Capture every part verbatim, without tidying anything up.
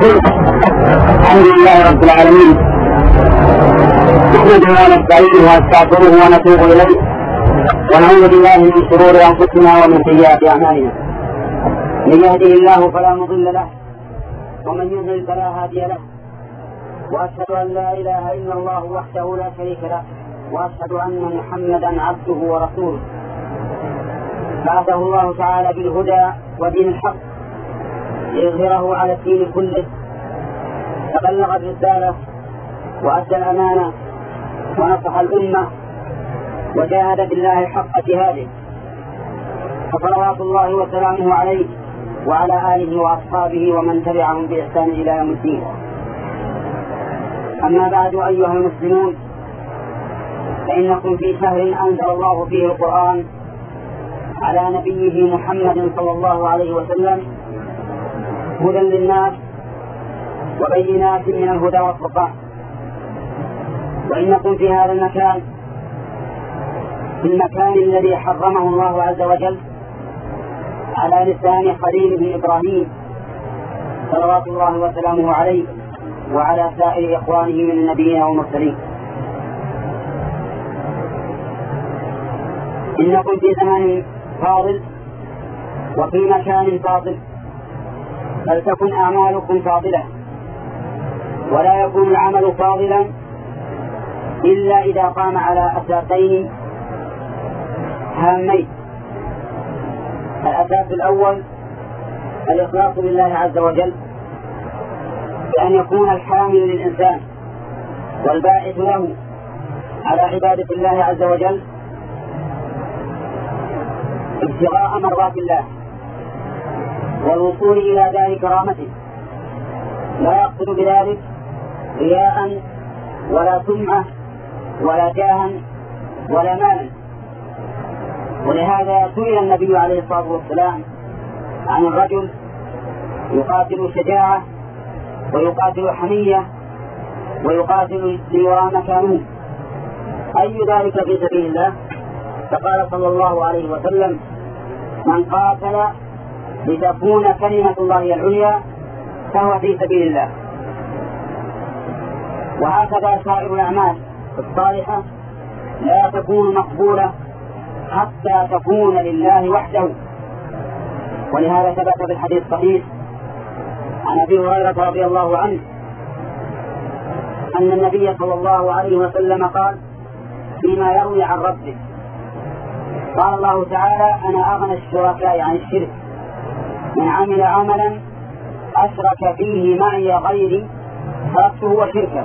الحمد لله رب العالمين، نحمده ونستعينه ونستغفره ونتوب اليه، ونعوذ بالله من شرور انفسنا ومن سيئات اعمالنا. من يهده الله فلا مضل له، ومن يضلل فلا هادي له، واشهد ان لا اله الا الله وحده لا شريك له، واشهد ان محمدا عبده ورسوله. بعثه الله تعالى بالهدى ودين الحق ليظهره على الدين كله، فبلغ الرسالة وأدى الأمانة ونصح الأمة وجاهد بالله حق جهاده، فصلوات الله وسلامه عليه وعلى آله وأصحابه ومن تبعهم بإحسان إلى يوم الدين. أما بعد أيها المسلمون، فإنكم في شهر أنزل الله فيه القرآن على نبيه محمد صلى الله عليه وسلم هدى للناس وبينات من الهدى والفرقان. وإنكم في هذا المكان، في المكان الذي حرمه الله عز وجل على لسان خليله إبراهيم صلوات الله وسلامه عليه وعلى سائر إخوانه من النبيين والمرسلين. إنكم في زمان فاضل وفي مكان فاضل، فلتكن أعمالكم فاضلة، ولا يكون العمل فاضلا إلا إذا قام على أساسين هامين. الأساس الأول الإخلاص لله عز وجل، بأن يكون الحامل للإنسان والباعث له على عبادة الله عز وجل ابتغاء مرضات الله والوصول إلى دار كرامته، لا يقصد بذلك رياء ولا سمعة ولا جاها ولا مالا. ولهذا سئل النبي عليه الصلاة والسلام عن الرجل يقاتل شجاعة ويقاتل حمية ويقاتل ليرى مكانه، أي ذلك في سبيل الله؟ فقال صلى الله عليه وسلم: من قاتل لتكون كلمة الله العليا فهو في سبيل الله. وهكذا سائر الأعمال الصالحة لا تكون مقبولة حتى تكون لله وحده. ولهذا ثبت في الحديث الصحيح عن أبي هريرة رضي الله عنه أن النبي صلى الله عليه وسلم قال فيما يروي عن ربه: قال الله تعالى: أنا أغنى الشركاء عن الشرك، من عمل عملا أشرك فيه معي غيري تركته وشركه.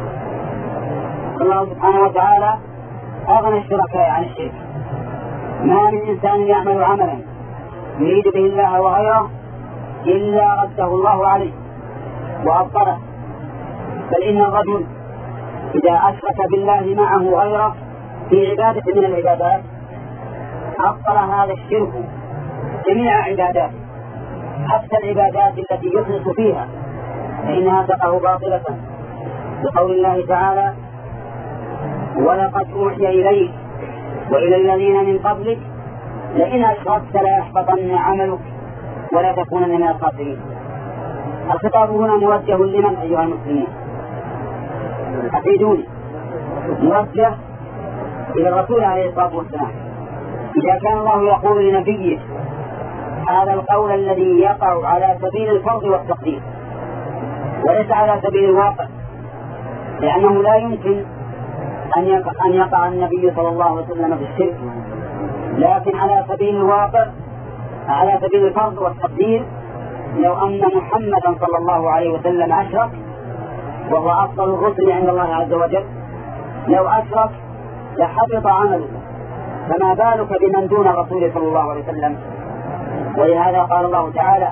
الله سبحانه وتعالى أغنى الشركاء عن الشرك. ما من إنسان يعمل عملا يريد به الله وغيره إلا رده الله عليه وأبطله. بل إن الرجل إذا أشرك بالله معه غيره في عبادة من العبادات أبطل هذا الشرك جميع عباداته، حتى العبادات التي يخلص فيها فإنها تقع باطلة، بقول الله تعالى: ولقد أوحي إليك وإلى الذين من قبلك لئن أشركت ليحبطن عملك ولا تكونن من الخاسرين. الخطاب هنا موجه لمن أيها المسلمين؟ أفيدوني. موجه إلى الرسول عليه الصلاة والسلام. إذا كان الله يقول لنبيه هذا القول الذي يقع على سبيل الفرض والتقدير وليس على سبيل الواقع، لأنه لا يمكن أن يقع, أن يقع النبي صلى الله عليه وسلم في الشرك، لكن على سبيل الواقع على سبيل الفرض والتقدير لو أن محمدا صلى الله عليه وسلم أشرك وهو أفضل الرسل عند الله عز وجل، لو أشرك لحبط عمله، فما بالك بمن دون الرسول صلى الله عليه وسلم؟ ولهذا قال الله تعالى: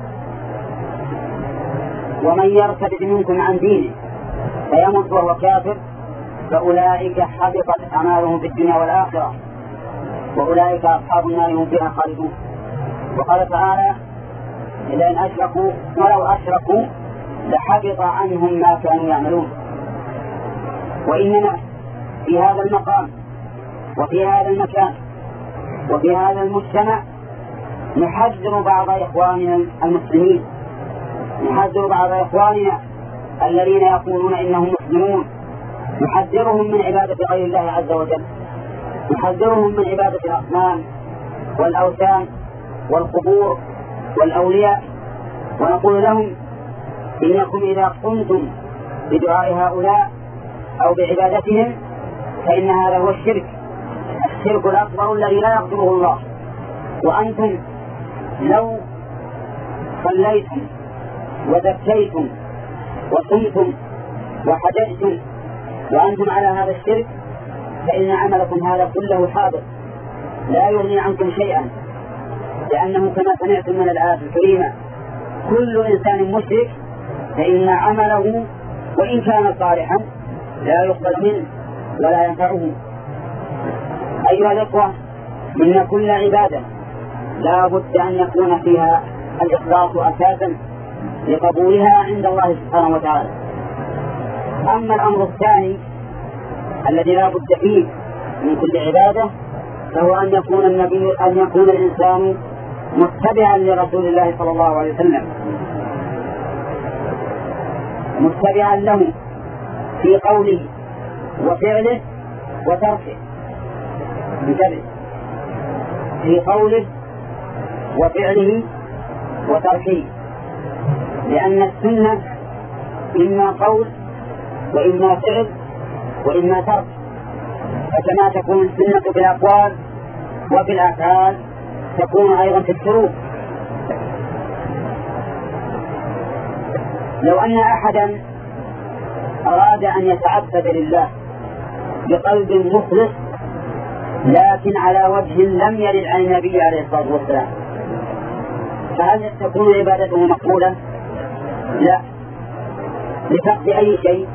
ومن يرتد منكم عن دينه فيمت وهو كافر فأولئك حبطت أعمالهم في الدنيا والآخرة وأولئك أصحاب النار هم فيها خالدون. وقال تعالى: إذا إن أشركوا ولو أشركوا لحبط عنهم ما كانوا يعملون. وإننا في هذا المقام وفي هذا المكان وفي هذا المجتمع نحذر بعض إخواننا المسلمين ونحذر بعض إخواننا الذين يقولون إنهم مسلمون، نحذرهم من عبادة غير الله عز وجل، نحذرهم من عبادة الأصنام والأوثان والقبور والأولياء، ونقول لهم إنكم إذا قمتم بدعاء هؤلاء أو بعبادتهم فإن هذا هو الشرك، الشرك الأكبر الذي لا يغفره الله. وأنتم لو صليتم وزكيتم وصمتم وحججتم وأنتم على هذا الشرك فإن عملكم هذا كله حاضر لا يغني عنكم شيئا، لأنه كما سمعتم من الآيات الكريمة كل إنسان مشرك فإن عمله وإن كان صالحا لا يقبل منه ولا ينفعه. أيها الإخوة، إن كل عبادة لا بد أن يكون فيها الإخلاص أساسا لقبولها عند الله سبحانه وتعالى. أما الأمر الثاني الذي لا بد فيه من كل عبادة فهو أن يكون النبي أن يكون الإنسان متبعا لرسول الله صلى الله عليه وسلم، متبعا له في قوله وفعله وتركه، انتبه، في قوله وفعله وتركه، لأن السنة إما قول وإما فعل وإما ترك، فكما تكون السنة في الأقوال وفي الأفعال تكون أيضا في الشروط. لو أن أحدا أراد أن يتعبد لله بقلب مخلص لكن على وجه لم يرد عن النبي عليه الصلاة والسلام، فهل تكون عبادته مقبولة؟ لا، لفقد أي شيء؟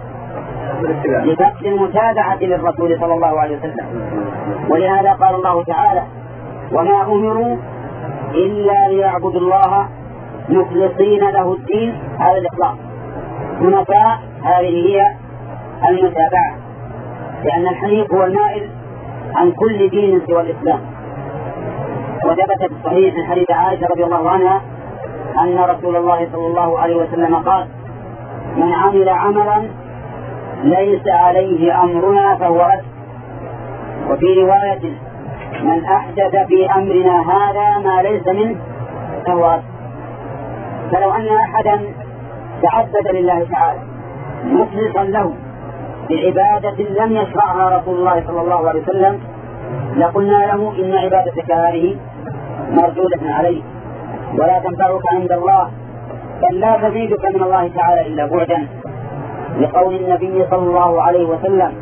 لفقد المتابعة للرسول صلى الله عليه وسلم. ولهذا قال الله تعالى وما أمروا إلا ليعبدوا الله مخلصين له الدين، هذا الإخلاص. حنفاء هذه هي المتابعة، لأن الحنيف هو المائل عن كل دين سوى الإسلام. وثبت في الصحيح من حديث عائشة رضي الله عنها أن رسول الله صلى الله عليه وسلم قال من عمل عملا ليس عليه أمرنا فهو رد. وفي رواية من أحدث في أمرنا هذا ما ليس منه فهو رد. فلو أن أحدا تعبد لله تعالى مخلصا له بعبادة لم يشرعها رسول الله صلى الله عليه وسلم لقلنا له إن عبادتك هذه مردودة عليك ولا تنفعك عند الله، بل لا تزيدك من الله تعالى إلا بعدا، لقول النبي صلى الله عليه وسلم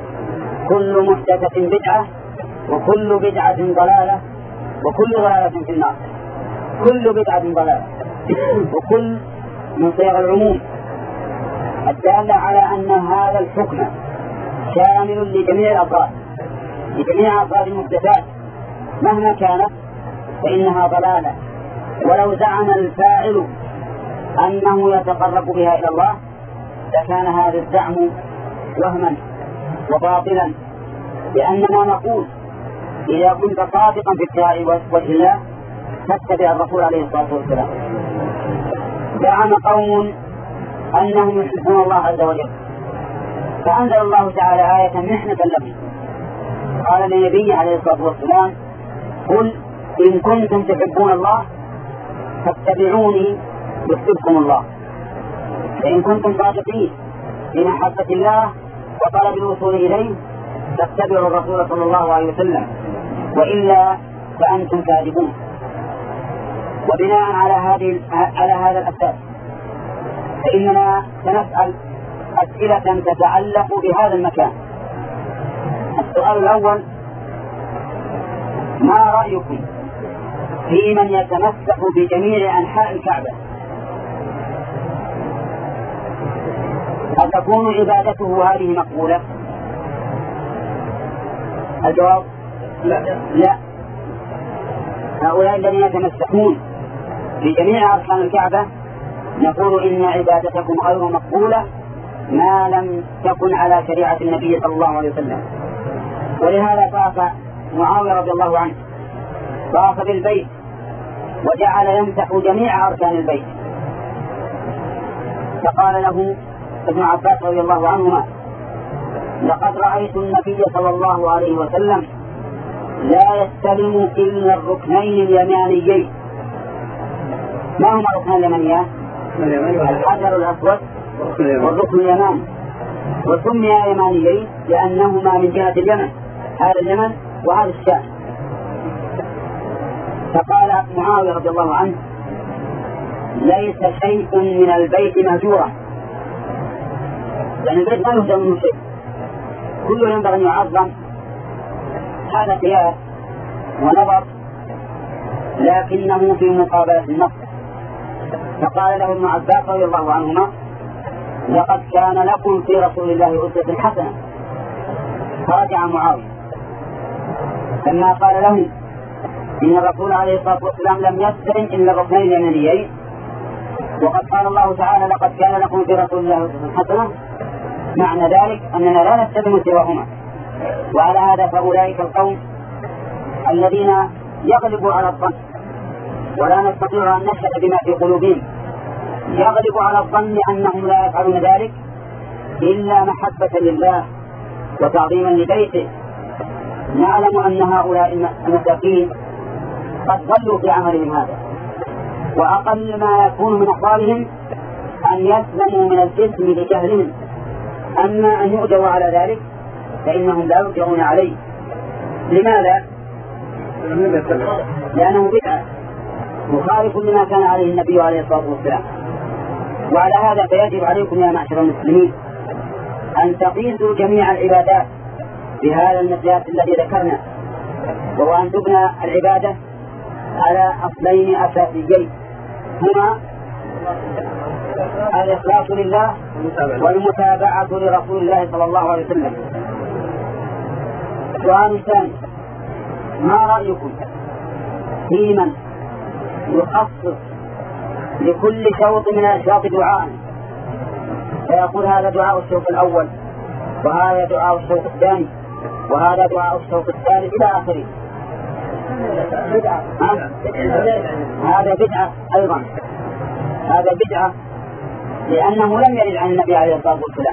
كل محدثة بدعة وكل بدعة ضلالة وكل ضلالة في النار. كل بدعة ضلالة وكل من صيغ العموم الدالة على أن هذا الحكم شامل لجميع الأفراد، لجميع أفراد المحدثات مهما كانت فإنها ضلالة. ولو زعم الفاعل أنه يتقرب بها إلى الله لكان هذا الزعم وهما وباطلا، لأننا نقول إذا كنت صادقا في ابتغاء وجه الله فاتبع الرسول عليه الصلاة والسلام. زعم قوم أنهم يحبون الله عز وجل فأنزل الله تعالى آية محنة لهم، قال للنبي عليه الصلاة والسلام قل إن كنتم تحبون الله فاتبعوني يحببكم الله. فإن كنتم صادقين في محبة الله وطلب الوصول إليه فاتبعوا الرسول صلى الله عليه وسلم، وإلا فأنتم كاذبون. وبناء على هذه على هذا الأساس فإننا سنسأل أسئلة تتعلق بهذا المكان. السؤال الأول: ما رأيكم في من يتمسك بجميع أنحاء الكعبة؟ هل تكون عبادته هذه مقبولة؟ الجواب لا, لا. هؤلاء الذين يتمسكون بجميع أركان الكعبة نقول إن عبادتكم غير مقبولة ما لم تكن على شريعة النبي صلى الله عليه وسلم. ولهذا طاف معاوية رضي الله عنه طاف بالبيت وجعل يمسح جميع أركان البيت، فقال له ابن عباس رضي الله عنهما: لقد رأيت النبي صلى الله عليه وسلم لا يستلم إلا الركنين اليمانيين. ما هما الركنين اليمانيين؟ الحجر الأسود والركن اليماني، وسمي يمانيين لأنهما من جهة اليمن، هذا اليمن وهذا الشام. فقال معاوية رضي الله عنه: ليس شيء من البيت مهجورا، لأن البيت ما يهجر منه شيء، كله ينبغي أن يعظم. هذا قياس ونظر لكنه في مقابلة النص. فقال له ابن عباس رضي الله عنهما: لقد كان لكم في رسول الله أسوة حسنة. فرجع معاوية لما قال له إن الرسول عليه الصلاة والسلام لم يستلم إلا الركنين اليمانيين، وقد قال الله تعالى: لقد كان لكم في رسول الله أسوة حسنة، معنى ذلك أننا لا نستلم سواهما. وعلى هذا فأولئك القوم الذين يغلب على الظن، ولا نستطيع أن نشهد بما في قلوبهم، يغلب على الظن أنهم لا يفعلون ذلك إلا محبة لله وتعظيما لبيته. نعلم أن هؤلاء المتقين قد ضلوا في عملهم هذا، وأقل ما يكون من أحوالهم أن يسلموا من الجسم لجهلهم. أما أن يؤجروا على ذلك فإنهم لا يؤجرون عليه. لماذا؟ لأنه بدعة مخالف لما كان عليه النبي عليه الصلاة والسلام. وعلى هذا فيجب عليكم يا معشر المسلمين أن تقيسوا جميع العبادات بهذا المقياس الذي ذكرنا، وهو أن تبنى العبادة على أصلين أساسيين، هما الإخلاص لله والمتابعة لرسول الله صلى الله عليه وسلم. سؤال ثاني: ما رأيكم في من يخصص لكل شوط من الأشواط دعاء، فيقول هذا دعاء الشوط الأول، وهذا دعاء الشوط الثاني، وهذا دعاء الشوط الثالث إلى آخره؟ هذا بدعة أيضا، هذا بدعة لأنه لم يرد عن النبي عليه الصلاة والسلام.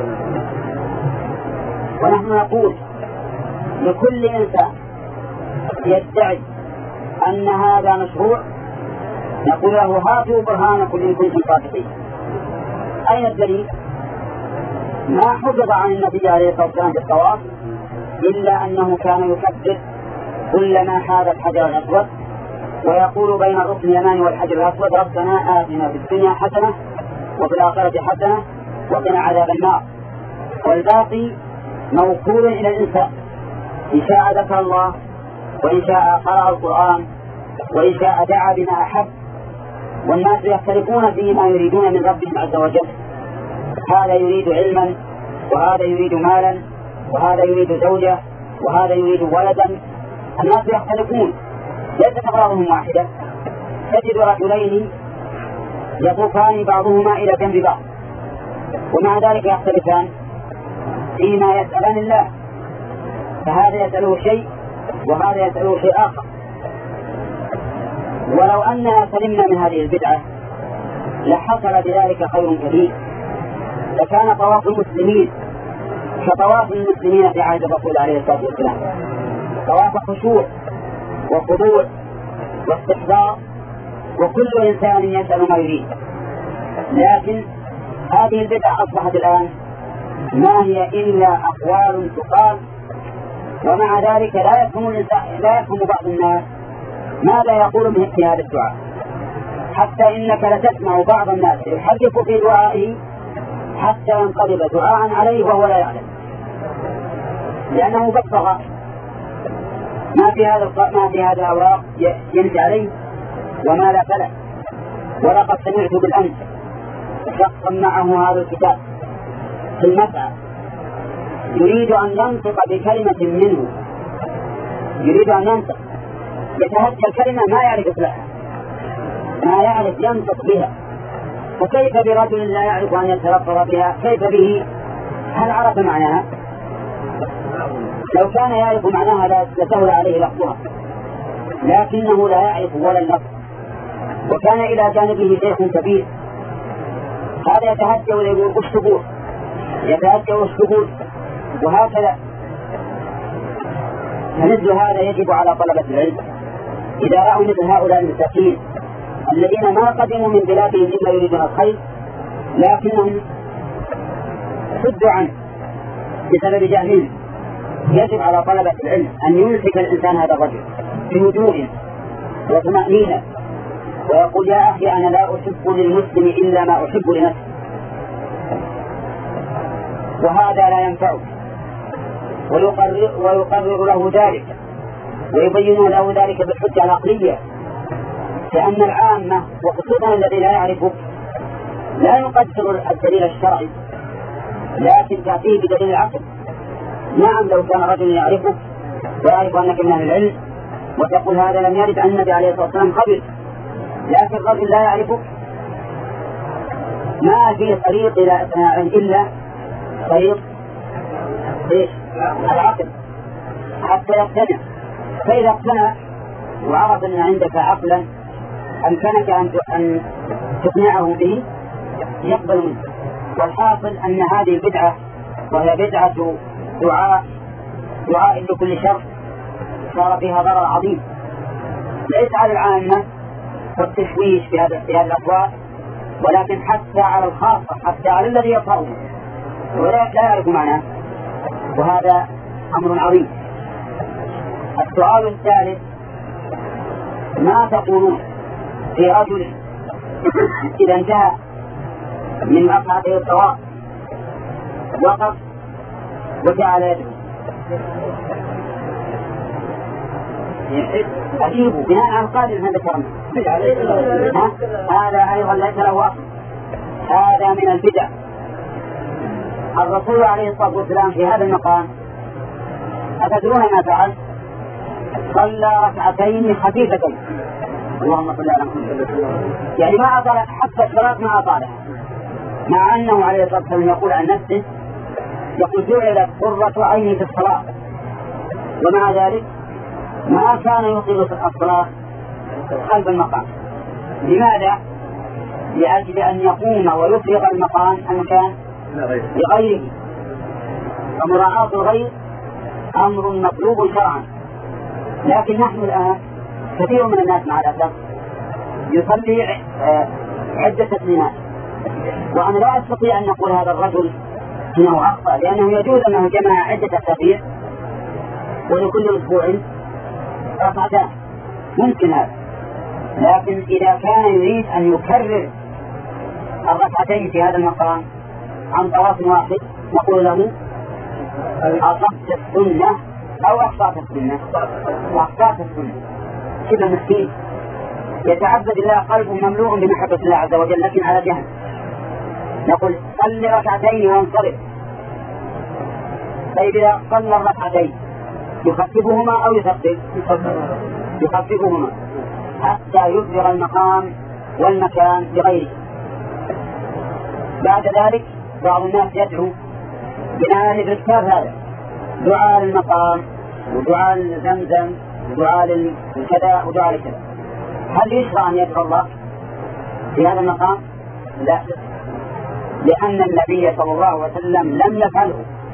ونحن نقول لكل إنسان يدعي أن هذا مشروع نقول له: هاتوا برهانكم إن كنتم صادقين. أين الدليل؟ ما حفظ عن النبي عليه الصلاة والسلام في الطواف إلا أنه كان يكبر كلما حاذ الحجر الأسود ويقول بين الركن اليماني والحجر الأسود: ربنا آتنا في الدنيا حسنة وفي الآخرة حسنة وقنا عذاب النار. والباقي موكول إلى الإنسان، إن شاء ذكر الله، وإن شاء قرأ القرآن، وإن شاء دعا بما أحب. والناس يختلفون فيما يريدون من ربهم عز وجل، هذا يريد علما، وهذا يريد مالا، وهذا يريد زوجة، وهذا يريد ولدا. الناس يختلفون، ليست أغراضهم واحدة. تجد رجلين يطوفان بعضهما إلى جنب بعض، ومع ذلك يختلفان فيما يسألان الله، فهذا يسأله شيء وهذا يسأله شيء آخر. ولو أننا سلمنا من هذه البدعة لحصل بذلك خير كبير، لكان طواف المسلمين كطواف المسلمين في عهد الرسول عليه الصلاة والسلام، طواف خشوع وخضوع واستحضار، وكل إنسان يسأل ما يريد. لكن هذه البدعة أصبحت الآن ما هي إلا أقوال تقال، ومع ذلك لا يفهم الإنسان، لا يفهم بعض الناس ماذا يقول به في هذا الدعاء، حتى إنك لتسمع بعض الناس يحدث في دعائه حتى ينقلب دعاء عليه وهو لا يعلم، لأنه قد طغى. ما في هذا ما في هذا الأوراق ينسى عليه وما لا فلا. ولقد سمعت بالأمس شخصا معه هذا الكتاب في المسعى يريد أن ينطق بكلمة منه، يريد أن ينطق، يتهجى الكلمة ما يعرف إصلاحها، ما يعرف ينطق بها. فكيف برجل لا يعرف أن يتلفظ بها؟ كيف به؟ هل عرف معناها؟ لو كان يعرف معناها لسهل عليه لفظها، لكنه لا يعرف ولا اللفظ. وكان إلى جانبه شيخ كبير، هذا يتهجى ويقول الشهور، يتهجى والشهور، وهكذا. فمثل هذا يجب على طلبة العلم إذا رأوا مثل هؤلاء المساكين الذين ما قدموا من بلادهم إلا يريدون الخير لكنهم صدوا عنه بسبب جهلهم، يجب على طلبة العلم أن يمسك الإنسان هذا الرجل بهدوء وطمأنينة ويقول يا أخي أنا لا أحب للمسلم إلا ما أحب لنفسي، وهذا لا ينفعه، ويقرر, ويقرر له ذلك ويبين له ذلك بالحجة العقلية، لأن العامة وخصوصا الذي لا يعرفه لا يقدر الدليل الشرعي لكن تأتيه بدليل العقل. نعم لو كان رجل يعرفه ويعرف أنك من أهل العلم وتقول هذا لم يرد عن النبي عليه الصلاة والسلام قبل، لكن الرجل لا يعرفه ما في طريق إلى إقناع إلا طريق العقل حتى يقتنع. فإذا اقتنع وعرف أن عندك عقلا أمكنك أن تقنعه به يقبل منه. والحاصل أن هذه البدعة وهي بدعة دعاء دعاء لكل شر صار فيها ضرر عظيم ليس على العامة والتشويش في هذا في هذه الأقوال، ولكن حتى على الخاصة، حتى على الذي يقرأه ولا لا يعرف معناه، وهذا أمر عظيم. السؤال الثالث: ما تقولون في رجل إذا انتهى من مقعده الطواف وقف وجعل يده؟ أجيبوا بناء على القائل هذا كرم، هذا أيضا ليس له أصل، هذا من البدع. الرسول عليه الصلاة والسلام في هذا المقام أتدرون ما فعل؟ صلى ركعتين خفيفتين، اللهم صل على محمد، يعني ما أطال حتى الصلاة ما أطالها، مع أنه عليه الصلاة والسلام يقول عن نفسه يقول جعلت قرة عيني في الصلاة، ومع ذلك ما كان يطيل الصلاة خلف المقام. لماذا؟ لأجل أن يقوم ويفرغ المقام المكان لغيره، فمراعاة الغير أمر مطلوب شرعا. لكن نحن الآن كثير من الناس مع الأسف يصلي عدة تسليمات، وأنا لا أستطيع أن نقول هذا الرجل إنه أخطأ، لأنه يجوز أنه جمع عدة أسابيع ولكل أسبوع ركعتان، ممكن هذا. لكن إذا كان يريد أن يكرر الركعتين في هذا المقام عن طرف واحد نقول له أصبت السنة أو أخطأت السنة، وأخطأت السنة. كذا مسكين يتعبد الله قلبه مملوء بمحبة الله عز وجل لكن على جهل. نقول صل ركعتين وانصرف. طيب إذا صلى الركعتين يخففهما أو يثقل؟ يخففهما حتى يفرغ المقام والمكان لغيره. بعد ذلك بعض الناس يدعو بناء للكتاب هذا دعاء المقام ودعاء زمزم ودعاء للكذا ودعاء لكذا. هل يشرع أن يدعو الله في هذا المقام؟ لا، لأن النبي صلى الله عليه وسلم لم يفعله.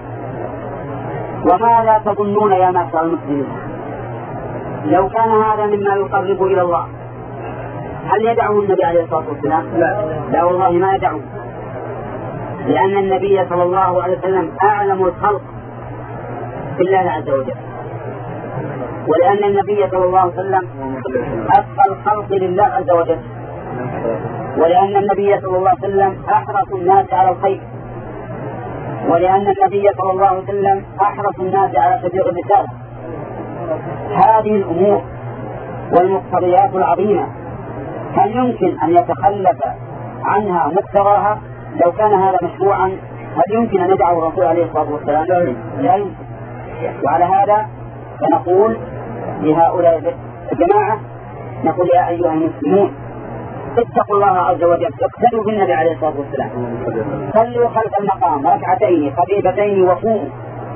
وماذا تظنون يا معشر المسلمين لو كان هذا مما يقرب إلى الله هل يدعو النبي عليه الصلاة والسلام؟ لا, لا والله ما يدعو، لأن النبي صلى الله عليه وسلم أعلم الخلق بالله عز وجل، ولأن النبي صلى الله عليه وسلم أتقى الخلق لله عز وجل، ولأن النبي صلى الله عليه وسلم أحرص الناس على الخير، ولأن النبي صلى الله عليه وسلم أحرص الناس على تبليغ الرسالة. هذه الأمور والمقتضيات العظيمة هل يمكن أن يتخلف عنها مقتضاها؟ لو كان هذا مشروعا هل يمكن أن يدعو الرسول عليه الصلاة والسلام؟ لا يمكن. وعلى هذا فنقول لهؤلاء الجماعة نقول يا أيها المسلمون اتقوا الله عز وجل، اقتدوا بالنبي عليه الصلاة والسلام، صلوا خلف المقام ركعتين خفيفتين وقوموا.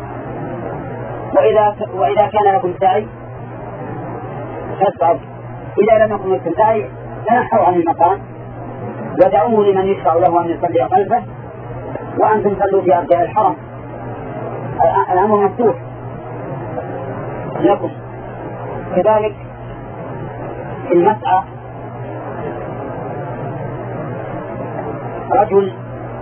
وإذا وإذا كان لكم سعي فاسعوا، إذا لم يكن لكم سعي تنحوا عن المقام ودعوه لمن يشرع له أن يصلي خلفه، وأنتم صلوا في أرجاء الحرم. الأمر مفتوح لكم. كذلك في المسعى رجل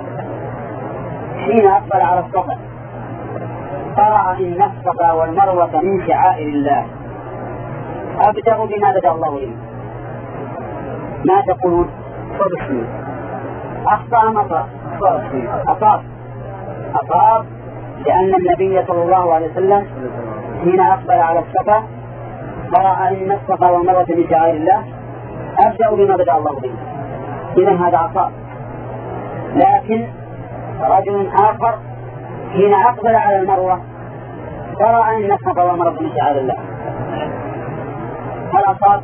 حين أقبل على الصفا قرأ إن الصفا والمروة من شعائر الله، أبدأ بما بدأ الله به. ما تقولون؟ أخطأ مطر أصاب أصاب لأن النبي صلى الله عليه وسلم حين أقبل على الصفا قرأ إن الصفا والمروة من شعائر الله، أبدأ بما بدأ الله به. إذن هذا أصاب. لكن رجل آخر حين أقبل على المروة قرأ إن الصفا والمروة من شعائر الله، هل أصاب؟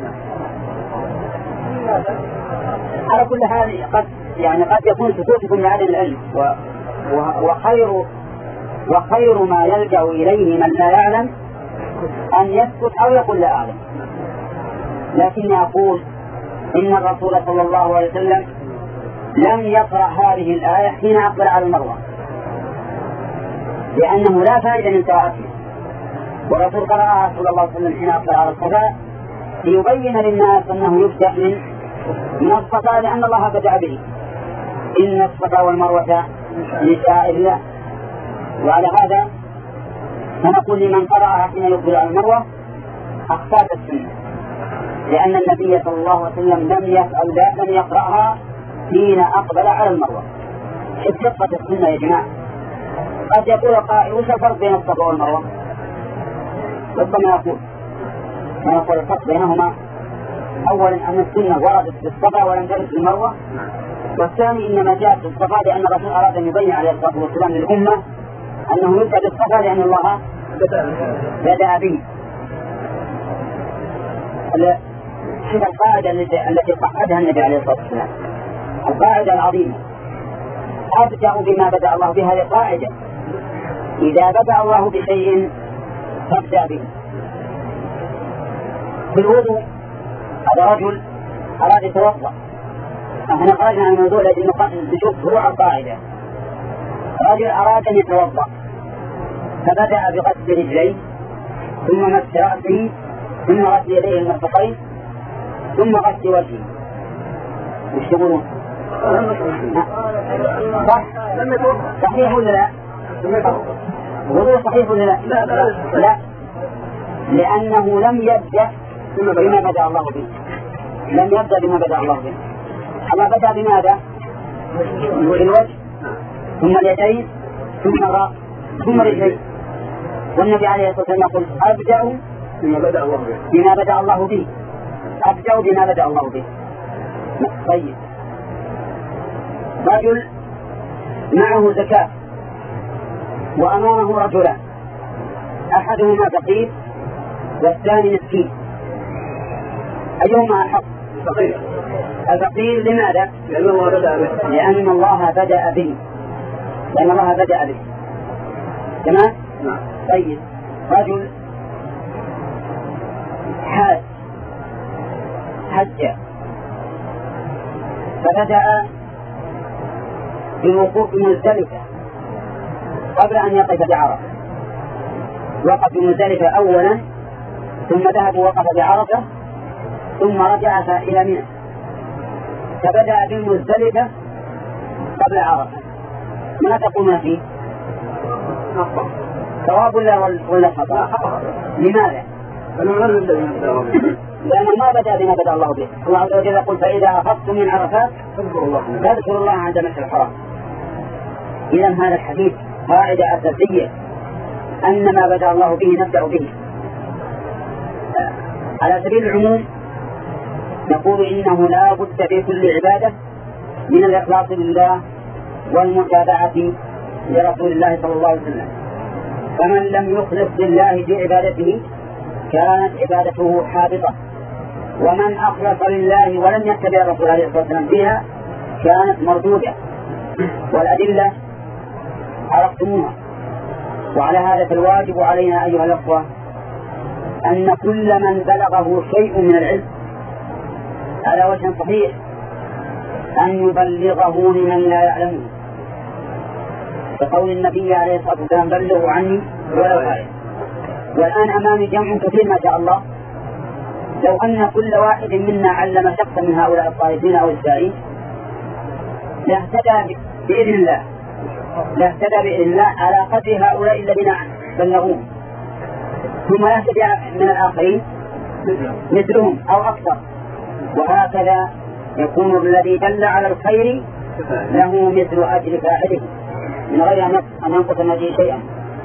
على كل حال قد يعني قد يكون سكوتكم لعدم العلم، و... و... وخير وخير ما يلجأ إليه من لا يعلم أن يسكت أو يقول لا أعلم. لكني أقول إن الرسول صلى الله عليه وسلم لم يقرأ هذه الآية حين أقبل على المروة، لأنه لا فائدة من قراءته، والرسول قرأها صلى الله عليه وسلم حين أقبل على الصفا ليبين للناس أنه يبدأ من من الصفا لأن الله بدأ به، إن الصفا والمروة من شعائر الله. وعلى هذا فنقول لمن قرأها حين يقبل على المروة أخطأت السنة، لأن النبي صلى الله عليه وسلم لم يفعل لم يقرأها حين أقبل على المروة. دقة السنة يا جماعة. قد يقول قائل وش الفرق بين الصفا والمروة؟ ربما يقول ما يقول الفرق بينهما أولا أن السنة وردت بالصفا ولم ترد بالمروة، والثاني إنما جاءت بالصفا لأن الرسول أراد أن يبين عليه الصلاة والسلام للأمة أنه يبدأ بالصفا لأن الله بدأ به. شوف القاعدة التي قعدها النبي عليه الصلاة والسلام، القاعدة العظيمة أبدأ بما بدأ الله بها. لقاعدة إذا بدأ الله بشيء فابدأ به. في الوضوء هذا رجل أراد يتوضأ، احنا خرجنا عن الموضوع لأجل نشوف فروع القاعدة. رجل أراد أن يتوضأ فبدأ بغسل رجليه ثم مسح رأسه ثم غسل يديه المرفقين ثم غسل وجهه. وش تقولون؟ صح؟ صحيح ولا لا؟ وضوء صحيح ولا لا؟ لا لا لا، لأنه لم يبدأ بما بدأ الله به، لم يبدأ بما بدأ الله به. أما بدأ بماذا؟ الوجه ثم اليدين ثم الرأس ثم الرجلين. والنبي عليه الصلاة والسلام يقول أبدأ بما بدأ الله به، بما بدأ الله به، أبدأ بما بدأ الله به. طيب، رجل معه زكاة وأمامه رجلان، أحدهما فقير والثاني مسكين، أيهما أحق؟ الفقير. الفقير لماذا؟ لأن الله بدأ به، لأن الله بدأ به لأن الله بدأ به تمام؟ نعم. طيب، رجل حاج حج فبدأ بالوقوف بمزدلفة قبل أن يقف بعرفة، وقف بمزدلفة أولا ثم ذهب ووقف بعرفة ثم رجع إلى منى، فبدأ بالمزدلفة قبل عرفة. ما تقولون فيه؟ ثواب ولا خطأ؟ لماذا؟ لأنه ما بدأ بما بدأ الله به. الله عز وجل يقول فإذا أخذتم من عرفات فاذكروا الله عند مشعر الحرام. إذا هذا الحديث قاعدة أساسية أن ما بدأ الله به نبدأ به. على سبيل العموم نقول إنه لا بد في كل عبادة من الإخلاص لله والمتابعة لرسول الله صلى الله عليه وسلم، فمن لم يخلص لله في عبادته كانت عبادته حابطة، ومن أخلص لله ولم يتبع الرسول عليه الصلاة والسلام فيها كانت مردودة. والأدلة عرفتموها. وعلى هذا فالواجب علينا أيها الأخوة أن كل من بلغه شيء من العلم على وجه صحيح أن يبلغه لمن لا يعلمه، كقول النبي عليه الصلاة والسلام بلغوا عني ولو آية. والآن أمامي جمع كثير ما شاء الله، لو أن كل واحد منا علم شخصا من هؤلاء الطائفين أو السائلين لاهتدى بإذن الله لاهتدى بإذن الله على قدر هؤلاء الذين بلغوه، ثم يهتدي من الآخرين مثلهم أو أكثر، وهكذا يكون الذي دل على الخير له مثل أجر فاعله من غير أن ينقص من أجره شيئا.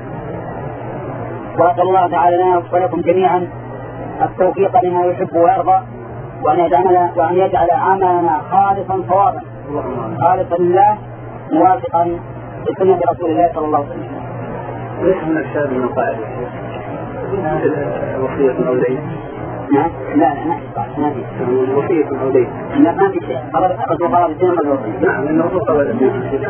وأسأل الله تعالى لنا ولكم جميعا التوفيق لما يحب ويرضى، وأن يجعل وأن يجعل عملنا خالصا صوابا خالصا لله موافقا لسنة رسول الله صلى الله عليه وسلم. ليس من الشاب من قائد وصية أولين؟ نعم لا لا ما في وصية أولين. لا ما في شيء. قرر قرر وقرر الدين والوصية. نعم إنه قرر الدين.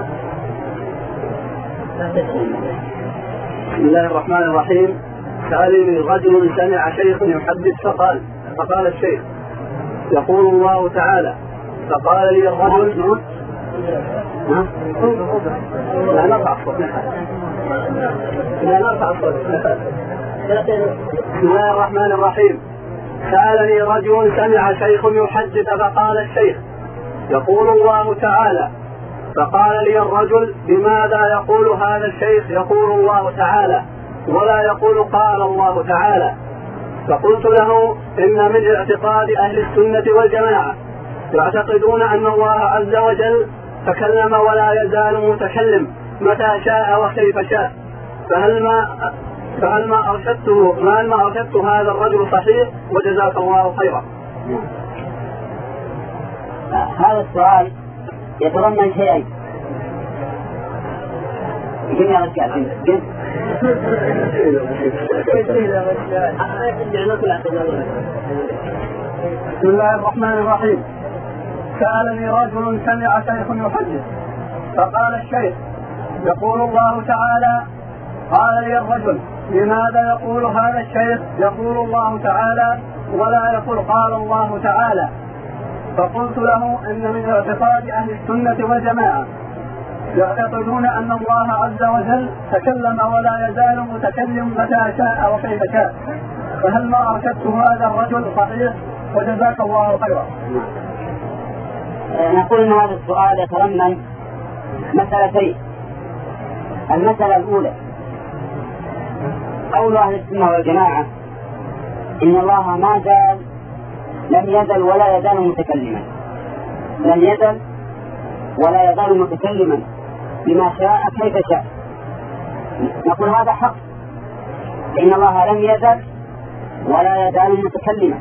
بسم الله الرحمن الرحيم. سألني رجل سمع شيخ يحدث فقال فقال الشيخ يقول الله تعالى فقال لي الرجل لا نرفع الصوت لا نرفع الصوت. بسم الله الرحمن الرحيم. سألني رجل سمع شيخ يحدث فقال الشيخ يقول الله تعالى فقال لي الرجل بماذا يقول هذا الشيخ يقول الله تعالى ولا يقول قال الله تعالى؟ فقلت له إن من اعتقاد أهل السنة والجماعة يعتقدون أن الله عز وجل تكلم ولا يزال متكلم متى شاء وكيف شاء، فهل ما فهل ما أرشدته ما ما أرشدت هذا الرجل صحيح وجزاك الله خيرا. هذا السؤال يتضمن شيئين. جميع الرجال بسم الله الرحمن الرحيم. سألني رجل سمع شيخ يحدث فقال الشيخ يقول الله تعالى قال لي الرجل لماذا يقول هذا الشيخ يقول الله تعالى ولا يقول قال الله تعالى؟ فقلت له إن من اعتقاد أهل السنة والجماعة يعتقدون أن الله عز وجل تكلم ولا يزال متكلم متى شاء وكيف شاء، فهل ما أرشدت هذا الرجل صحيح وجزاك الله خيرا. نقول أن هذا السؤال يتضمن مسألتين. المسألة الأولى قول أهل السنة والجماعة إن الله ما زال لم يزل ولا يزال متكلما لم يزل ولا يزال متكلما بما شاء كيف شاء. نقول هذا حق، إن الله لم يزل ولا يزال متكلما،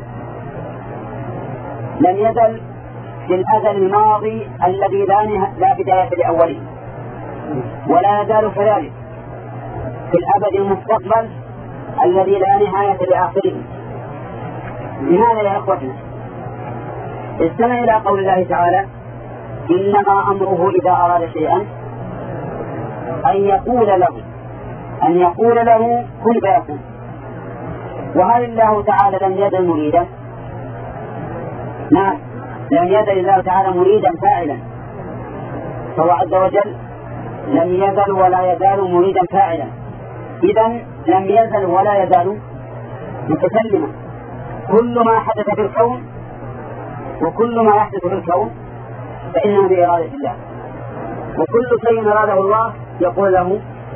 لم يزل في الأزل الماضي الذي لا بداية لأوله، ولا يزال كذلك في الأبد المستقبل الذي لا نهاية لآخره. لماذا يا أخوتنا؟ استمع إلى قول الله تعالى إنما أمره إذا أراد شيئا أن يقول له أن يقول له كن فيكون. وهل الله تعالى لم يزل مريدا؟ نعم، لم يزل الله تعالى مريدا فاعلا، فهو عز وجل لم يزل ولا يزال مريدا فاعلا، إذن لم يزل ولا يزال متكلما. كل ما حدث في الكون وكل ما يحدث في الكون فإنه بإرادة الله، وكل شيء أراده الله يقول له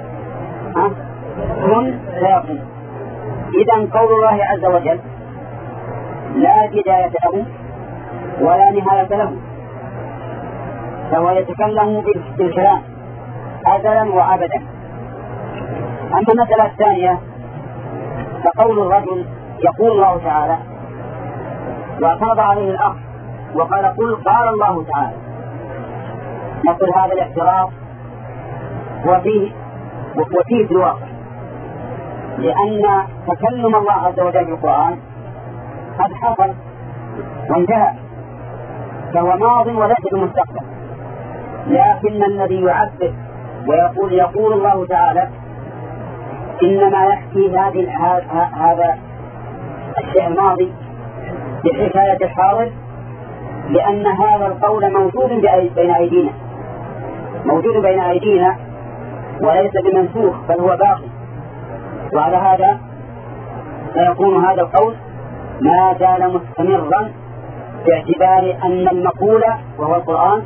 كن فيكون. إذن قول الله عز وجل لا بداية له ولا نهاية له، فهو يتكلم بالكلام أزلا وأبدا. أما المسألة الثانية فقول الرجل يقول الله تعالى، واعترض عليه الأخ وقال قل قال الله تعالى، نقول هذا الاعتراض وفيه وفيه في الواقع، لأن تكلم الله عز وجل بالقرآن قد حصل وانتهى، فهو ماض وليس بمستقبل. لكن الذي يعبر ويقول يقول الله تعالى إنما يحكي هذه هذا الشيء الماضي بحكاية الحاضر لأن هذا القول موجود بين أيدينا موجود بين أيدينا وليس بمنسوخ بل هو باقي. وعلى هذا سيكون هذا القول ما زال مستمرا باعتبار أن المقول وهو القرآن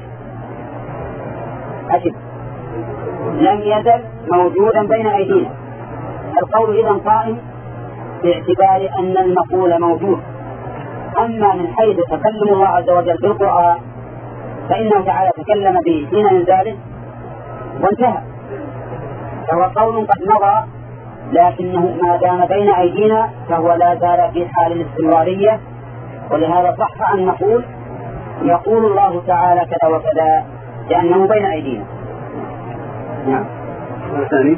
أجب لم يزل موجودا بين أيدينا. القول إذن قائم باعتبار أن المقول موجود. أما من حيث تكلم الله عز وجل بالقرآن فإنه تعالى تكلم به حين إنزاله وانتهى، فهو قول قد مضى، لكنه ما دام بين أيدينا فهو لا زال في حال الاستمرارية. ولهذا صح أن نقول يقول الله تعالى كذا وكذا لأنه بين أيدينا. نعم. الثاني.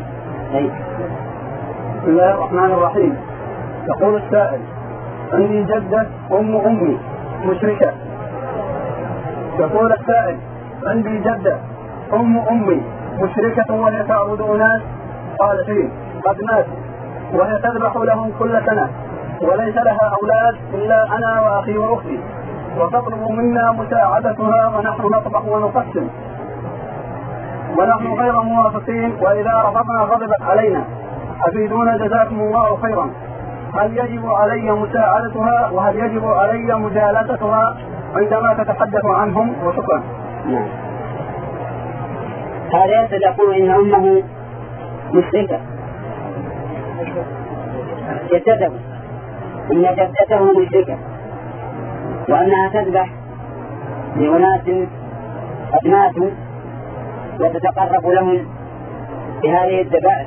بسم الله الرحمن الرحيم. يقول السائل: عندي جدة أم أمي مشركة. يقول السائل: عندي جدة أم أمي مشركة وهي تعبد أناس صالحين قد ماتوا وهي تذبح لهم كل سنة وليس لها أولاد إلا أنا وأخي وأختي، وتطلب منا مساعدتها ونحن نطبخ ونقسم ونحن غير موافقين، وإذا رفضنا غضبت علينا. أفيدونا جزاكم الله خيرا، هل يجب علي مساعدتها وهل يجب علي مجالستها عندما تتحدث عنهم؟ وشكرا. نعم. هذا يسأل يقول إن أمه مشركة جدته إن جدته مشركة وأنها تذبح لأناس قد ماتوا وتتقرب لهم بهذه الذبائح،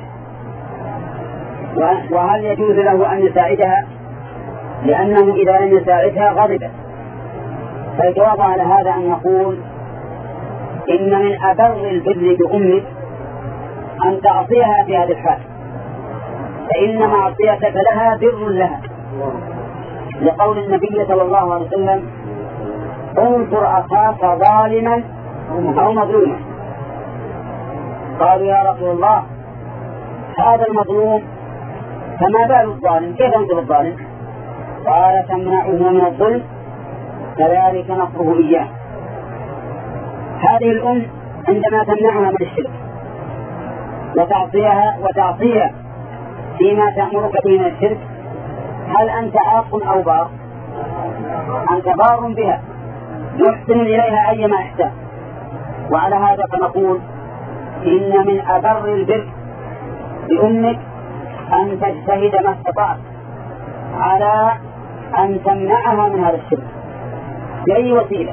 وهل يجوز له أن يساعدها لأنه إذا لم يساعدها غضبت؟ فالجواب على هذا أن نقول إن من أبر البر بأمك أن تعصيها في هذه الحال، فإن معصيتك لها بر لها، لقول النبي صلى الله عليه وسلم: انصر أخاك ظالما أو مظلوما. قالوا: يا رسول الله هذا المظلوم فما بال الظالم، كيف انصر الظالم؟ قال: تمنعه من الظلم كذلك نصره إياه. هذه الأم عندما تمنعها من الشرك وتعصيها وتعصيها فيما تأمرك به من الشرك، هل أنت عاق أو بار؟ أنت بار بها محسن إليها أيما إحسان. وعلى هذا فنقول إن من أبر البر بأمك أن تجتهد ما استطعت على أن تمنعها من هذا الشرك بأي وسيلة،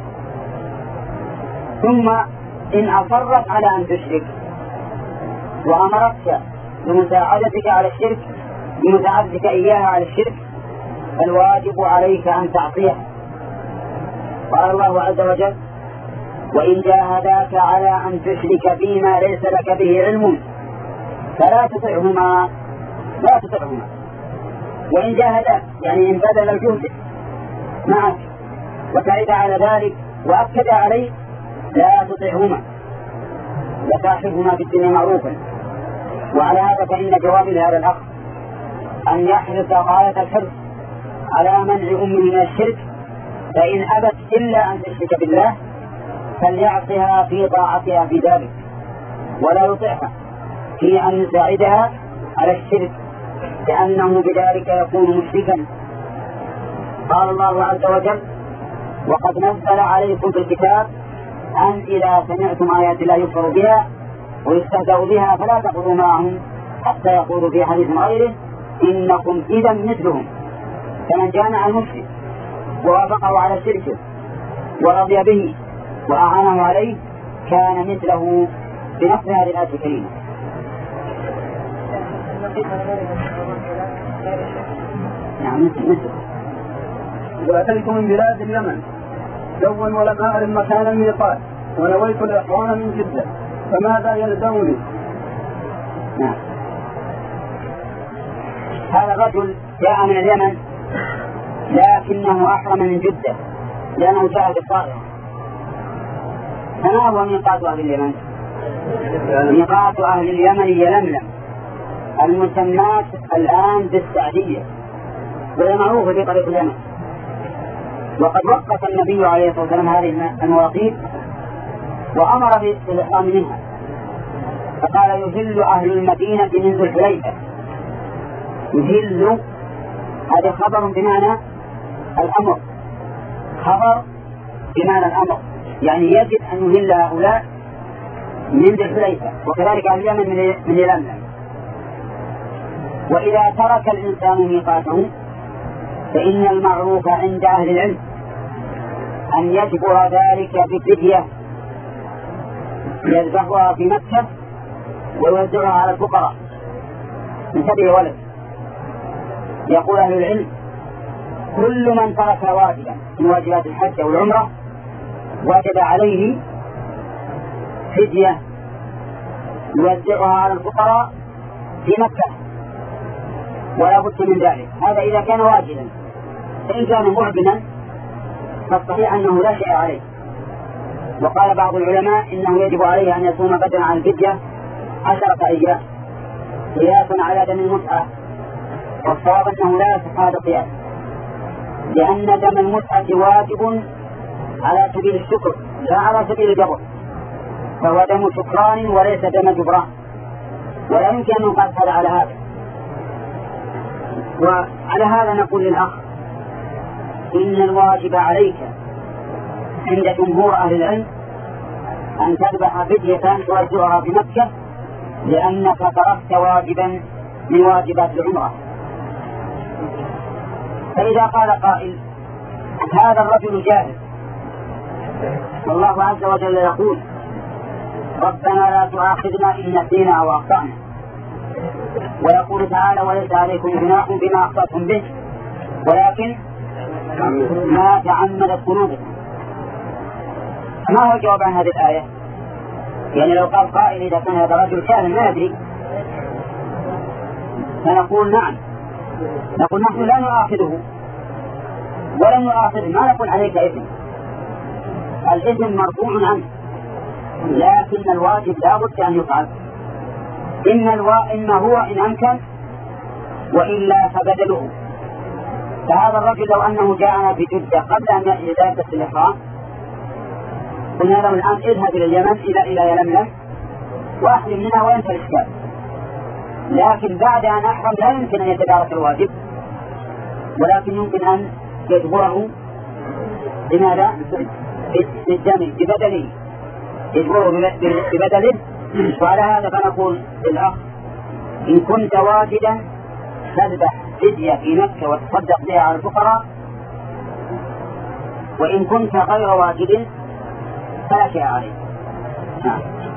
ثم إن أصرت على أن تشرك وأمرتك بمساعدتك على الشرك بمساعدتك إياها على الشرك فالواجب عليك أن تعطيها. قال الله عز وجل: وإن جاهداك على أن تشرك بما ليس لك به علم فلا تطعهما لا تطعهما وإن جاهداك يعني إن بذل الجهد معك وسعيد على ذلك وأكد عليه لا تطعهما وصاحبهما في الدنيا معروفا. وعلى هذا فإن جوابي لهذا الأخ أن يحرص غاية الحرص على منع أمه من الشرك، فإن أبت إلا أن تشرك بالله فليعصها في طاعتها في ذلك ولا يطيعها في أن يساعدها على الشرك، لأنه بذلك يكون مشركا. قال الله عز وجل: وقد نزل عليكم في الكتاب أن إذا سمعتم آيات الله يكفر بها ويستهزأ بها فلا تقولوا معهم حتى يقولوا في حديث غيره إنكم إذا مثلهم. فمن جامع المشرك ووافقه على شركه ورضي به وأعانه عليه كان مثله بنص هذه الآية الكريمة. نعم مثل وأتيت من بلاد اليمن جوا ولم أعرف مكان الميقات ونويت الإحرام من جدة فماذا يلزمني؟ نعم. هذا الرجل جاء من اليمن لكنه أحرم من جدة لأنه جاء بالطائرة. فما هو ميقات أهل اليمن؟ ميقات أهل اليمن يلملم المسمات الآن بالسعدية وهي معروفة في طريق اليمن، وقد وقف النبي عليه الصلاة والسلام هذه المواقيت وأمر بالإحرام منها، فقال يهل أهل المدينة من ذي الحليفة. يهل هذا خبر بمعنى الأمر، خبر بمعنى الأمر، يعني يجب أن يهل هؤلاء من ذي الحليفة، وكذلك أهل اليمن من يلملم. وإذا ترك الإنسان ميقاته فإن المعروف عند أهل العلم أن يجبر ذلك بفدية يذبحها في مكة ويوزعها على الفقراء من سبع ولد. يقول أهل العلم كل من ترك واجبا من واجبات الحج أو العمرة وجب عليه فدية يوزعها على الفقراء في مكة، ولا بد من ذلك. هذا إذا كان واجبا، فإن كان معدنا فالصحيح أنه لا شيء عليه. وقال بعض العلماء إنه يجب عليه أن يصوم بدلا عن الفدية عشرة أيام قياسا على دم المتعة، والصواب أنه لا يصح هذا القياس، لأن دم المتعة واجب على سبيل الشكر لا على سبيل الجبر، فهو دم شكران وليس دم جبران، ولا يمكن أن نقاس هذا على هذا. وعلى هذا نقول للأخ إن الواجب عليك عند جمهور أهل العلم أن تذبح فدية توزعها بمكة، لأنك تركت واجبا من واجبات العمرة. فإذا قال قائل هذا الرجل جاهل، والله عز وجل يقول ربنا لا تؤاخذنا إن نسينا أو أخطأنا، ويقول تعالى وليس عليكم جناح بما أخطأتم به ولكن ما تعمدت قلوبكم. ما هو الجواب عن هذه الآية؟ يعني لو قال قائل إذا كان هذا رجل جاهل ما يدري، فنقول نعم، نقول نحن لا نؤاخذه ولا نؤاخذه، ما نقول عليك إثم، الإثم مرفوع عنه، لكن الواجب لا بد أن يفعل. إن الوا... إما هو إن أمكن وإلا فبدله. فهذا الرجل لو أنه جاءنا في جدة قبل أن يأتي ذلك الإحرام قلنا له الآن اذهب إلى اليمن إلى إلى يلملم وأحرم منها وينتهي الإشكال، لكن بعد أن أحرم لا يمكن أن يتدارك الواجب، ولكن يمكن أن يجبره بماذا؟ بالدم ببدله، يجبره ببدله. وعلى هذا فنقول للأخ إن كنت واجدا تذبح فدية في مكة وتصدق بها على الفقراء، وإن كنت غير واجد فلا شيء عليك. نعم.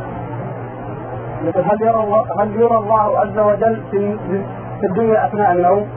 هل يرى الله, هل يرى الله عز وجل في, في الدنيا أثناء النوم؟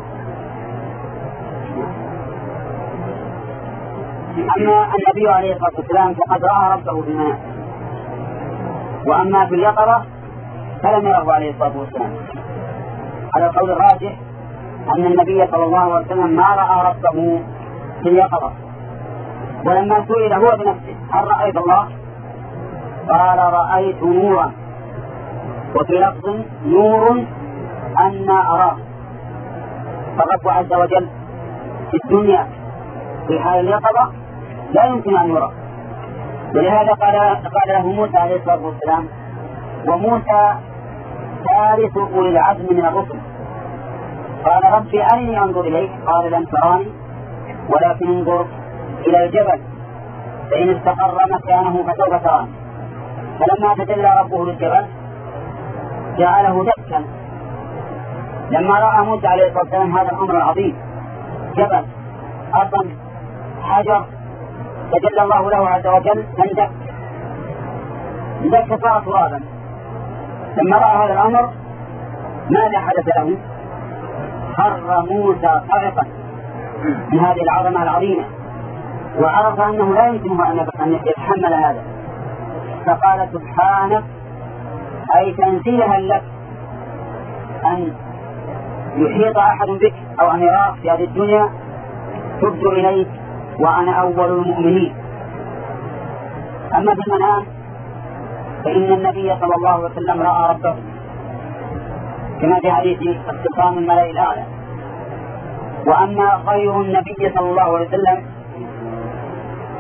أما النبي عليه الصلاة والسلام فقد رأى ربه في المنام، وأما في اليقظة فلم يره عليه الصلاة والسلام. على القول الراجح أن النبي صلى الله عليه وسلم ما رأى ربه في اليقظة، ولما سئل هو بنفسه هل رأيت الله؟ قال رأيت نورا، وفي لفظ نور أن أراه. فالرب عز وجل في الدنيا في حال اليقظة لا يمكن أن يرى، ولهذا قال, قال له موسى عليه الصلاة والسلام، وموسى ثالث أولي العزم من الرسل، قال ربي أرني أنظر إليك، قال لن تراني ولكن انظر إلى الجبل فإن استقر مكانه فسوف تراني. فلما تجلى ربه للجبل جعله دكا. لما رأى موسى عليه الصلاة والسلام هذا الأمر العظيم، جبل أرضا حجر، تجلى الله له عز وجل فاندك اندك صار ترابا. لما رأى هذا الأمر ماذا حدث له؟ خر موسى صعقا من هذه العظمة العظيمة، وعرف أنه لا يمكنه أن يتحمل هذا، فقال سبحانك، أي تنزيها لك أن يحيط أحد بك أو أن يراك في هذه الدنيا، تبت إليك وأنا أول المؤمنين. أما في المنام فإن النبي صلى الله عليه وسلم رأى ربه كما في حديث استقام الملأ الأعلى. وأما خير النبي صلى الله عليه وسلم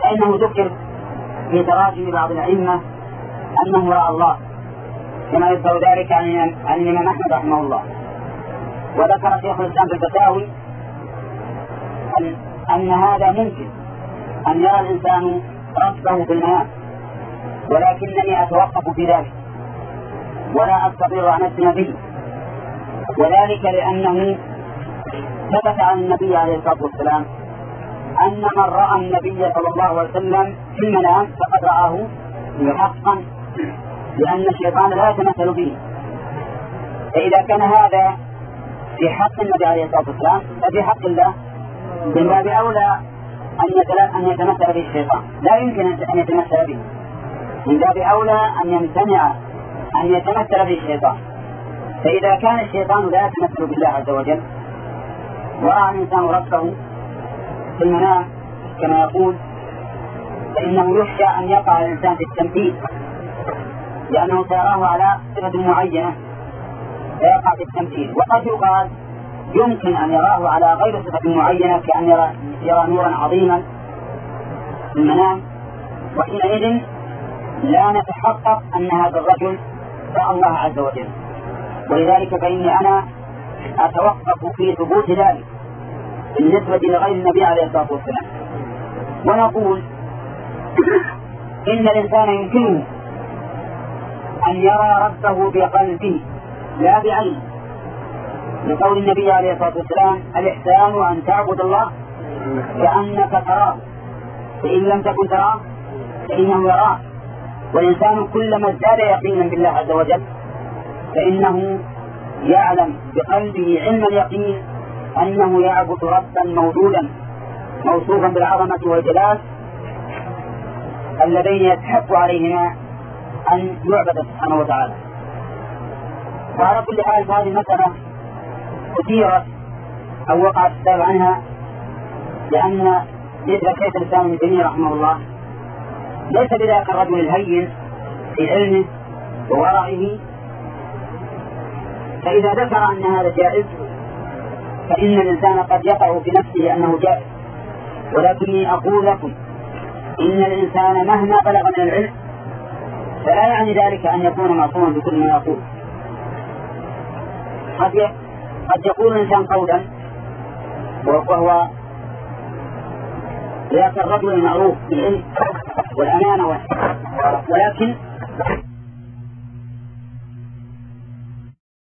فإنه ذكر في تراجم بعض الأئمة أنه رأى الله، كما يذكر ذلك عن الإمام أحمد رحمه الله. وذكر شيخ الإسلام في الفتاوي أن, أن هذا ممكن أن يرى الإنسان ربه في المنام، ولكنني أتوقف في ذلك ولا أستطيع أن أجزم به، وذلك لأنه ثبت عن النبي عليه الصلاة والسلام أن من رأى النبي صلى الله عليه وسلم في المنام فقد رآه حقا، لأن الشيطان لا يتمثل به. فإذا كان هذا في حق النبي عليه الصلاة والسلام ففي حق الله من باب أولى أن يتمثل به الشيطان، لا يمكن أن يتمثل به، من باب أولى أن يمتنع أن يتمثل به الشيطان. فإذا كان الشيطان لا يتمثل بالله عز وجل ورأى الإنسان ربه في المنام كما يقول، فإنه يخشى أن يقع الإنسان في التمثيل، لأنه سيراه على صفة معينة فيقع في التمثيل. وقد يقال يمكن أن يراه على غير صفة معينة، كأن يرى, يرى نورا عظيما في المنام، وحينئذ لا نتحقق أن هذا الرجل رأى الله عز وجل. ولذلك فإني أنا أتوقف في ثبوت ذلك بالنسبة لغير النبي عليه الصلاة والسلام، ونقول إن الإنسان يمكنه أن يرى ربه بقلبه لا بعينه، لقول النبي عليه الصلاة والسلام: الإحسان أن تعبد الله كأنك تراه فإن لم تكن تراه فإنه يراك. والإنسان كلما ازداد يقينا بالله عز وجل فإنه يعلم بقلبه علم اليقين أنه يعبد ربا موجودا موصوفا بالعظمة والجلال اللذين يتحق عليهما أن يعبد سبحانه وتعالى. وعلى كل حال هذه المسألة أثيرت أو وقعت السؤال عنها، لأن مثل شيخ الإسلام ابن تيمية رحمه الله ليس بذاك الرجل الهين في علمه وورعه، فإذا ذكر أن هذا جائز فإن الإنسان قد يقع في نفسه أنه جائز. ولكني أقول لكم إن الإنسان مهما بلغ من العلم فلا يعني ذلك أن يكون معصوما بكل ما يقول. قد يقول الإنسان قولا وهو ذاك الرجل المعروف بالعلم والأمانة، ولكن